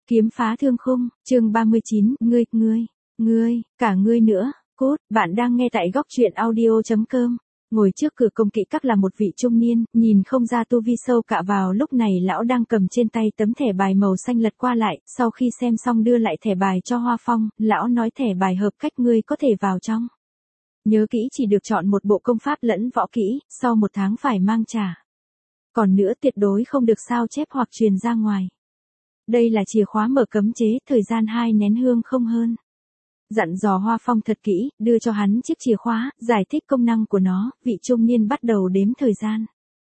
Kiếm phá thương khung, chương 39, cả ngươi nữa, cốt, bạn đang nghe tại góc truyện audio.com. Ngồi trước cửa công kỵ các là một vị trung niên, nhìn không ra tu vi sâu cạ vào lúc này lão đang cầm trên tay tấm thẻ bài màu xanh lật qua lại, sau khi xem xong đưa lại thẻ bài cho Hoa Phong, lão nói thẻ bài hợp cách ngươi có thể vào trong. Nhớ kỹ chỉ được chọn một bộ công pháp lẫn võ kỹ, sau 1 tháng phải mang trả. Còn nữa tuyệt đối không được sao chép hoặc truyền ra ngoài. Đây là chìa khóa mở cấm chế, thời gian 2 nén hương không hơn. Dặn dò Hoa Phong thật kỹ, đưa cho hắn chiếc chìa khóa, giải thích công năng của nó, vị trung niên bắt đầu đếm thời gian.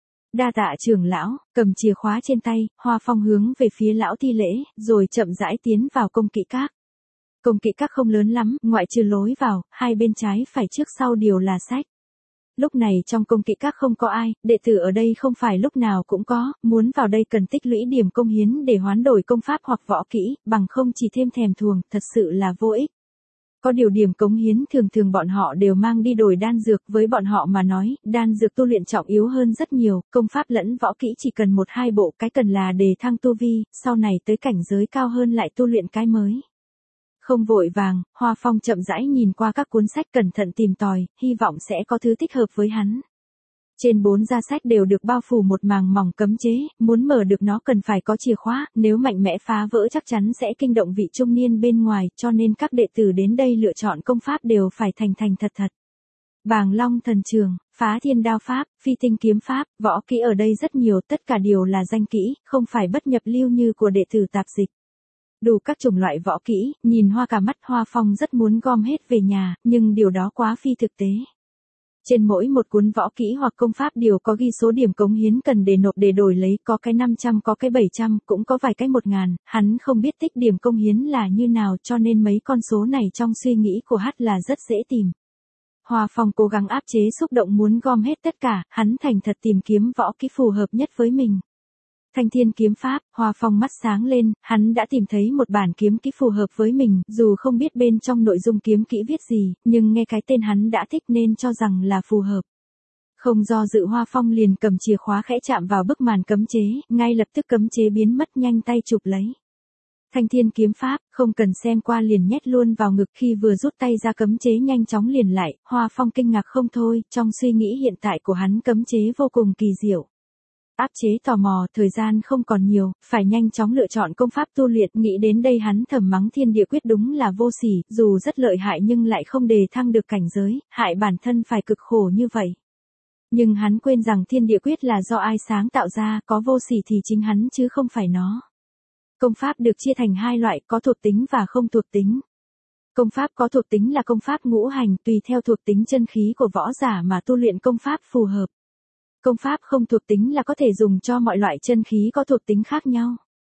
Đa tạ trưởng lão, cầm chìa khóa trên tay, Hoa Phong hướng về phía lão thi lễ, rồi chậm rãi tiến vào công kỵ các. Công kỵ các không lớn lắm, ngoại trừ lối vào, hai bên trái phải trước sau đều là sách. Lúc này trong công kỵ các không có ai, đệ tử ở đây không phải lúc nào cũng có, muốn vào đây cần tích lũy điểm công hiến để hoán đổi công pháp hoặc võ kỹ, bằng không chỉ thêm thèm thuồng, thật sự là vô ích. Có điều điểm cống hiến thường bọn họ đều mang đi đổi đan dược, với bọn họ mà nói, đan dược tu luyện trọng yếu hơn rất nhiều, công pháp lẫn võ kỹ chỉ cần 1-2 bộ, cái cần là đề thăng tu vi, sau này tới cảnh giới cao hơn lại tu luyện cái mới. Không vội vàng, Hoa Phong chậm rãi nhìn qua các cuốn sách cẩn thận tìm tòi, hy vọng sẽ có thứ thích hợp với hắn. Trên 4 gia sách đều được bao phủ một màng mỏng cấm chế, muốn mở được nó cần phải có chìa khóa, nếu mạnh mẽ phá vỡ chắc chắn sẽ kinh động vị trung niên bên ngoài, cho nên các đệ tử đến đây lựa chọn công pháp đều phải thành thật. Bàng Long thần trường, phá thiên đao pháp, phi tinh kiếm pháp, võ kỹ ở đây rất nhiều, tất cả đều là danh kỹ, không phải bất nhập lưu như của đệ tử tạp dịch. Đủ các chủng loại võ kỹ, nhìn hoa cả mắt. Hoa Phong rất muốn gom hết về nhà, nhưng điều đó quá phi thực tế. Trên mỗi một cuốn võ kỹ hoặc công pháp đều có ghi số điểm cống hiến cần để nộp để đổi lấy, có cái 500, có cái 700, cũng có vài cái 1000, hắn không biết tích điểm công hiến là như nào, cho nên mấy con số này trong suy nghĩ của hắn là rất dễ tìm. Hoa Phong cố gắng áp chế xúc động muốn gom hết tất cả, hắn thành thật tìm kiếm võ kỹ phù hợp nhất với mình. Thanh thiên kiếm pháp, Hoa Phong mắt sáng lên, hắn đã tìm thấy một bản kiếm kỹ phù hợp với mình, dù không biết bên trong nội dung kiếm kỹ viết gì, nhưng nghe cái tên hắn đã thích nên cho rằng là phù hợp. Không do dự, Hoa Phong liền cầm chìa khóa khẽ chạm vào bức màn cấm chế, ngay lập tức cấm chế biến mất, nhanh tay chụp lấy. Thanh thiên kiếm pháp, không cần xem qua liền nhét luôn vào ngực, khi vừa rút tay ra cấm chế nhanh chóng liền lại, Hoa Phong kinh ngạc không thôi, trong suy nghĩ hiện tại của hắn cấm chế vô cùng kỳ diệu. Áp chế tò mò, thời gian không còn nhiều, phải nhanh chóng lựa chọn công pháp tu luyện, nghĩ đến đây hắn thầm mắng thiên địa quyết đúng là vô sỉ, dù rất lợi hại nhưng lại không đề thăng được cảnh giới, hại bản thân phải cực khổ như vậy. Nhưng hắn quên rằng thiên địa quyết là do ai sáng tạo ra, có vô sỉ thì chính hắn chứ không phải nó. Công pháp được chia thành 2 loại, có thuộc tính và không thuộc tính. Công pháp có thuộc tính là công pháp ngũ hành, tùy theo thuộc tính chân khí của võ giả mà tu luyện công pháp phù hợp. Công pháp không thuộc tính là có thể dùng cho mọi loại chân khí có thuộc tính khác nhau.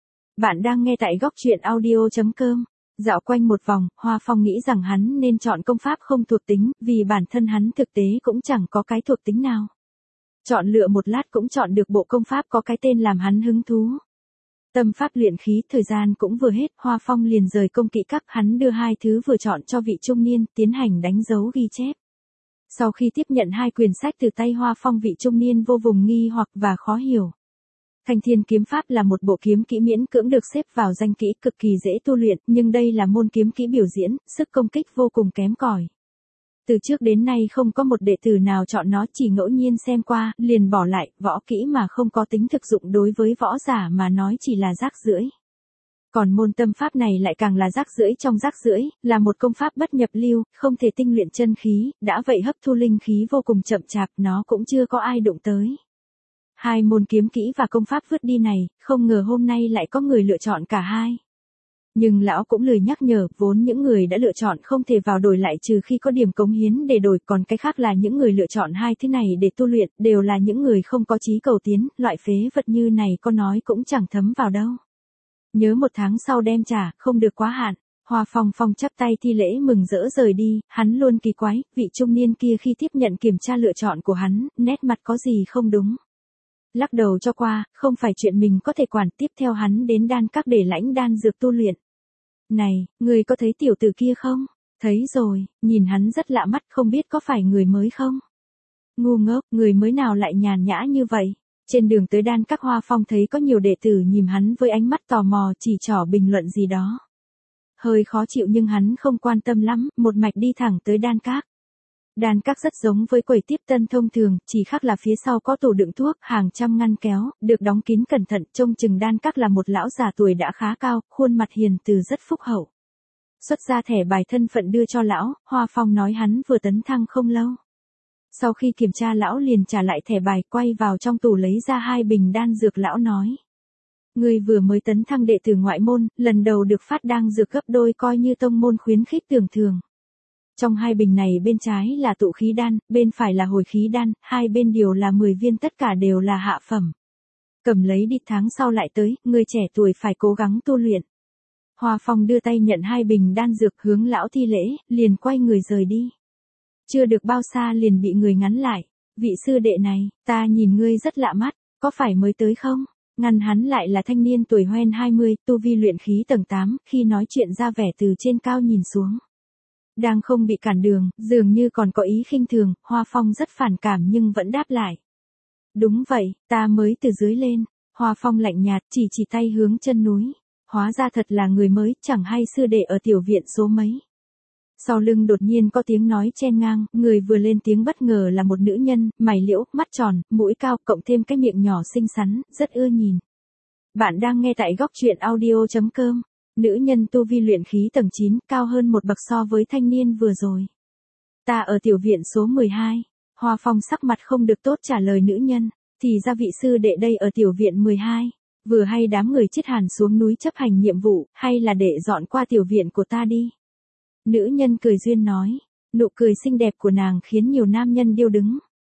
Bạn đang nghe tại góc truyện audio.com. Dạo quanh một vòng, Hoa Phong nghĩ rằng hắn nên chọn công pháp không thuộc tính, vì bản thân hắn thực tế cũng chẳng có cái thuộc tính nào. Chọn lựa một lát cũng chọn được bộ công pháp có cái tên làm hắn hứng thú. Tâm pháp luyện khí, thời gian cũng vừa hết, Hoa Phong liền rời công kỵ các, hắn đưa 2 thứ vừa chọn cho vị trung niên, tiến hành đánh dấu ghi chép. Sau khi tiếp nhận 2 quyển sách từ tay Hoa Phong, vị trung niên vô cùng nghi hoặc và khó hiểu. Thanh thiên kiếm pháp là một bộ kiếm kỹ miễn cưỡng được xếp vào danh kỹ, cực kỳ dễ tu luyện, nhưng đây là môn kiếm kỹ biểu diễn, sức công kích vô cùng kém cỏi. Từ trước đến nay không có một đệ tử nào chọn nó, chỉ ngẫu nhiên xem qua, liền bỏ lại, võ kỹ mà không có tính thực dụng đối với võ giả mà nói chỉ là rác rưởi. Còn môn tâm pháp này lại càng là rác rưởi trong rác rưởi, là một công pháp bất nhập lưu, không thể tinh luyện chân khí, đã vậy hấp thu linh khí vô cùng chậm chạp, nó cũng chưa có ai đụng tới. 2 môn kiếm kỹ và công pháp vứt đi này, không ngờ hôm nay lại có người lựa chọn cả 2. Nhưng lão cũng lười nhắc nhở, vốn những người đã lựa chọn không thể vào đổi lại trừ khi có điểm cống hiến để đổi, còn cái khác là những người lựa chọn 2 thứ này để tu luyện, đều là những người không có chí cầu tiến, loại phế vật như này có nói cũng chẳng thấm vào đâu. Nhớ 1 tháng sau đem trả, không được quá hạn. Hoa Phong chắp tay thi lễ mừng rỡ rời đi, hắn luôn kỳ quái, vị trung niên kia khi tiếp nhận kiểm tra lựa chọn của hắn, nét mặt có gì không đúng. Lắc đầu cho qua, không phải chuyện mình có thể quản, tiếp theo hắn đến đan các để lãnh đan dược tu luyện. Này, người có thấy tiểu tử kia không? Thấy rồi, nhìn hắn rất lạ mắt, không biết có phải người mới không? Ngu ngốc, người mới nào lại nhàn nhã như vậy? Trên đường tới Đan Các, Hoa Phong thấy có nhiều đệ tử nhìn hắn với ánh mắt tò mò, chỉ trỏ bình luận gì đó. Hơi khó chịu nhưng hắn không quan tâm lắm, một mạch đi thẳng tới Đan Các. Đan Các rất giống với quầy tiếp tân thông thường, chỉ khác là phía sau có tủ đựng thuốc, hàng trăm ngăn kéo, được đóng kín cẩn thận, trông chừng Đan Các là một lão già tuổi đã khá cao, khuôn mặt hiền từ rất phúc hậu. Xuất ra thẻ bài thân phận đưa cho lão, Hoa Phong nói hắn vừa tấn thăng không lâu. Sau khi kiểm tra lão liền trả lại thẻ bài, quay vào trong tủ lấy ra 2 bình đan dược. Lão nói: Ngươi vừa mới tấn thăng đệ tử ngoại môn, lần đầu được phát đan dược gấp đôi, coi như tông môn khuyến khích tưởng thường. Trong 2 bình này bên trái là tụ khí đan, bên phải là hồi khí đan, 2 bên đều là 10 viên, tất cả đều là hạ phẩm. Cầm lấy đi, tháng sau lại tới, ngươi trẻ tuổi phải cố gắng tu luyện. Hoa Phong đưa tay nhận 2 bình đan dược, hướng lão thi lễ, liền quay người rời đi. Chưa được bao xa liền bị người ngắn lại: Vị sư đệ này, ta nhìn ngươi rất lạ mắt, có phải mới tới không? Ngăn hắn lại là thanh niên tuổi hoen 20, tu vi luyện khí tầng 8, khi nói chuyện ra vẻ từ trên cao nhìn xuống. Đang không bị cản đường, dường như còn có ý khinh thường, Hoa Phong rất phản cảm nhưng vẫn đáp lại: Đúng vậy, ta mới từ dưới lên. Hoa Phong lạnh nhạt, chỉ tay hướng chân núi. Hóa ra thật là người mới, chẳng hay sư đệ ở tiểu viện số mấy. Sau lưng đột nhiên có tiếng nói chen ngang, người vừa lên tiếng bất ngờ là một nữ nhân, mày liễu, mắt tròn, mũi cao, cộng thêm cái miệng nhỏ xinh xắn, rất ưa nhìn. Bạn đang nghe tại góc truyện audio.com. Nữ nhân tu vi luyện khí tầng 9, cao hơn một bậc so với thanh niên vừa rồi. Ta ở tiểu viện số 12. Hoa Phong sắc mặt không được tốt trả lời nữ nhân: Thì ra vị sư đệ đây ở tiểu viện 12. Vừa hay đám người Chiết Hàn xuống núi chấp hành nhiệm vụ, hay là để dọn qua tiểu viện của ta đi. Nữ nhân cười duyên nói. Nụ cười xinh đẹp của nàng khiến nhiều nam nhân điêu đứng.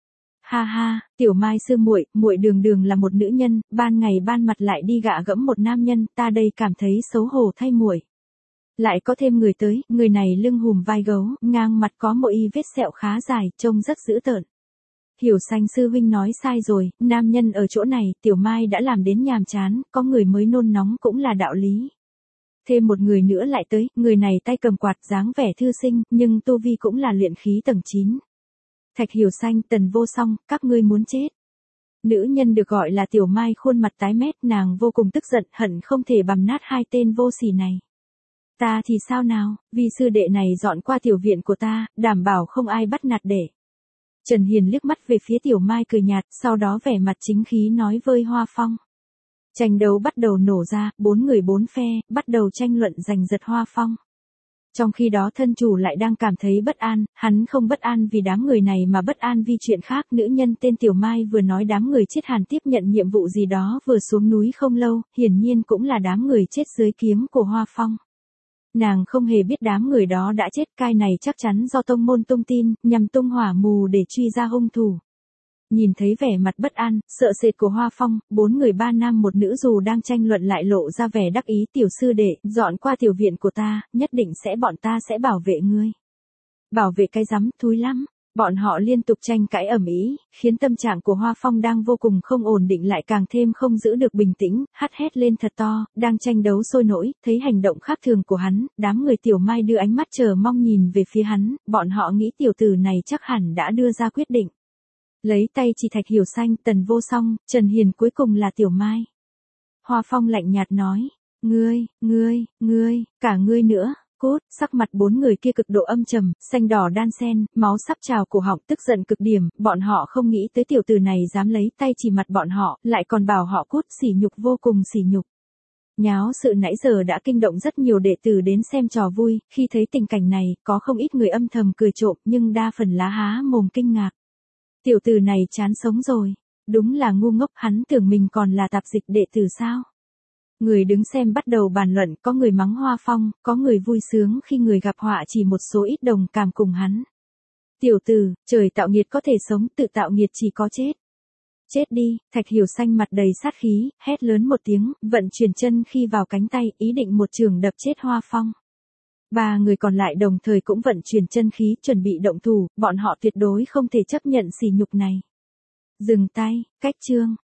Ha ha, Tiểu Mai sư muội, muội đường đường là một nữ nhân, ban ngày ban mặt lại đi gạ gẫm một nam nhân, ta đây cảm thấy xấu hổ thay muội. Lại có thêm người tới, người này lưng hùm vai gấu, ngang mặt có một y vết sẹo khá dài, trông rất dữ tợn. Hiểu Xanh sư huynh nói sai rồi, nam nhân ở chỗ này, Tiểu Mai đã làm đến nhàm chán, có người mới nôn nóng cũng là đạo lý. Thêm một người nữa lại tới, người này tay cầm quạt, dáng vẻ thư sinh, nhưng tu vi cũng là luyện khí tầng 9. Thạch Hiểu Xanh, Tần Vô Song, các ngươi muốn chết. Nữ nhân được gọi là Tiểu Mai khuôn mặt tái mét, nàng vô cùng tức giận, hận không thể bằm nát 2 tên vô sỉ này. Ta thì sao nào, vì sư đệ này dọn qua tiểu viện của ta, đảm bảo không ai bắt nạt để. Trần Hiền liếc mắt về phía Tiểu Mai cười nhạt, sau đó vẻ mặt chính khí nói với Hoa Phong. Tranh đấu bắt đầu nổ ra, 4 người 4 phe, bắt đầu tranh luận giành giật Hoa Phong. Trong khi đó thân chủ lại đang cảm thấy bất an, hắn không bất an vì đám người này mà bất an vì chuyện khác. Nữ nhân tên Tiểu Mai vừa nói đám người Chiết Hàn tiếp nhận nhiệm vụ gì đó vừa xuống núi không lâu, hiển nhiên cũng là đám người chết dưới kiếm của Hoa Phong. Nàng không hề biết đám người đó đã chết, cái này chắc chắn do tông môn tung tin, nhằm tung hỏa mù để truy ra hung thủ. Nhìn thấy vẻ mặt bất an, sợ sệt của Hoa Phong, 4 người 3 nam 1 nữ dù đang tranh luận lại lộ ra vẻ đắc ý. Tiểu sư đệ, dọn qua tiểu viện của ta, nhất định bọn ta sẽ bảo vệ ngươi. Bảo vệ cái rắm, thúi lắm. Bọn họ liên tục tranh cãi ầm ĩ, khiến tâm trạng của Hoa Phong đang vô cùng không ổn định lại càng thêm không giữ được bình tĩnh, hét lên thật to, đang tranh đấu sôi nổi. Thấy hành động khác thường của hắn, đám người Tiểu Mai đưa ánh mắt chờ mong nhìn về phía hắn, bọn họ nghĩ tiểu tử này chắc hẳn đã đưa ra quyết định. Lấy tay chỉ Thạch Hiểu Xanh, Tần Vô Song, Trần Hiền, cuối cùng là Tiểu Mai. Hoa Phong lạnh nhạt nói: Ngươi, cả ngươi nữa. Cốt, sắc mặt 4 người kia cực độ âm trầm, xanh đỏ đan xen, máu sắp trào cổ họng, tức giận cực điểm. Bọn họ không nghĩ tới tiểu tử này dám lấy tay chỉ mặt bọn họ, lại còn bảo họ cút, sỉ nhục, vô cùng sỉ nhục. Nháo sự nãy giờ đã kinh động rất nhiều đệ tử đến xem trò vui, khi thấy tình cảnh này, có không ít người âm thầm cười trộm, nhưng đa phần lá há mồm kinh ngạc. Tiểu tử này chán sống rồi, đúng là ngu ngốc, hắn tưởng mình còn là tạp dịch đệ tử sao? Người đứng xem bắt đầu bàn luận, có người mắng Hoa Phong, có người vui sướng khi người gặp họa, chỉ một số ít đồng cảm cùng hắn. Tiểu tử, trời tạo nghiệt có thể sống, tự tạo nghiệt chỉ có chết. Chết đi. Thạch Hiểu Xanh mặt đầy sát khí, hét lớn một tiếng, vận chuyển chân khi vào cánh tay, ý định một chưởng đập chết Hoa Phong. 3 người còn lại đồng thời cũng vận chuyển chân khí, chuẩn bị động thủ, bọn họ tuyệt đối không thể chấp nhận sỉ nhục này. Dừng tay, cách chương.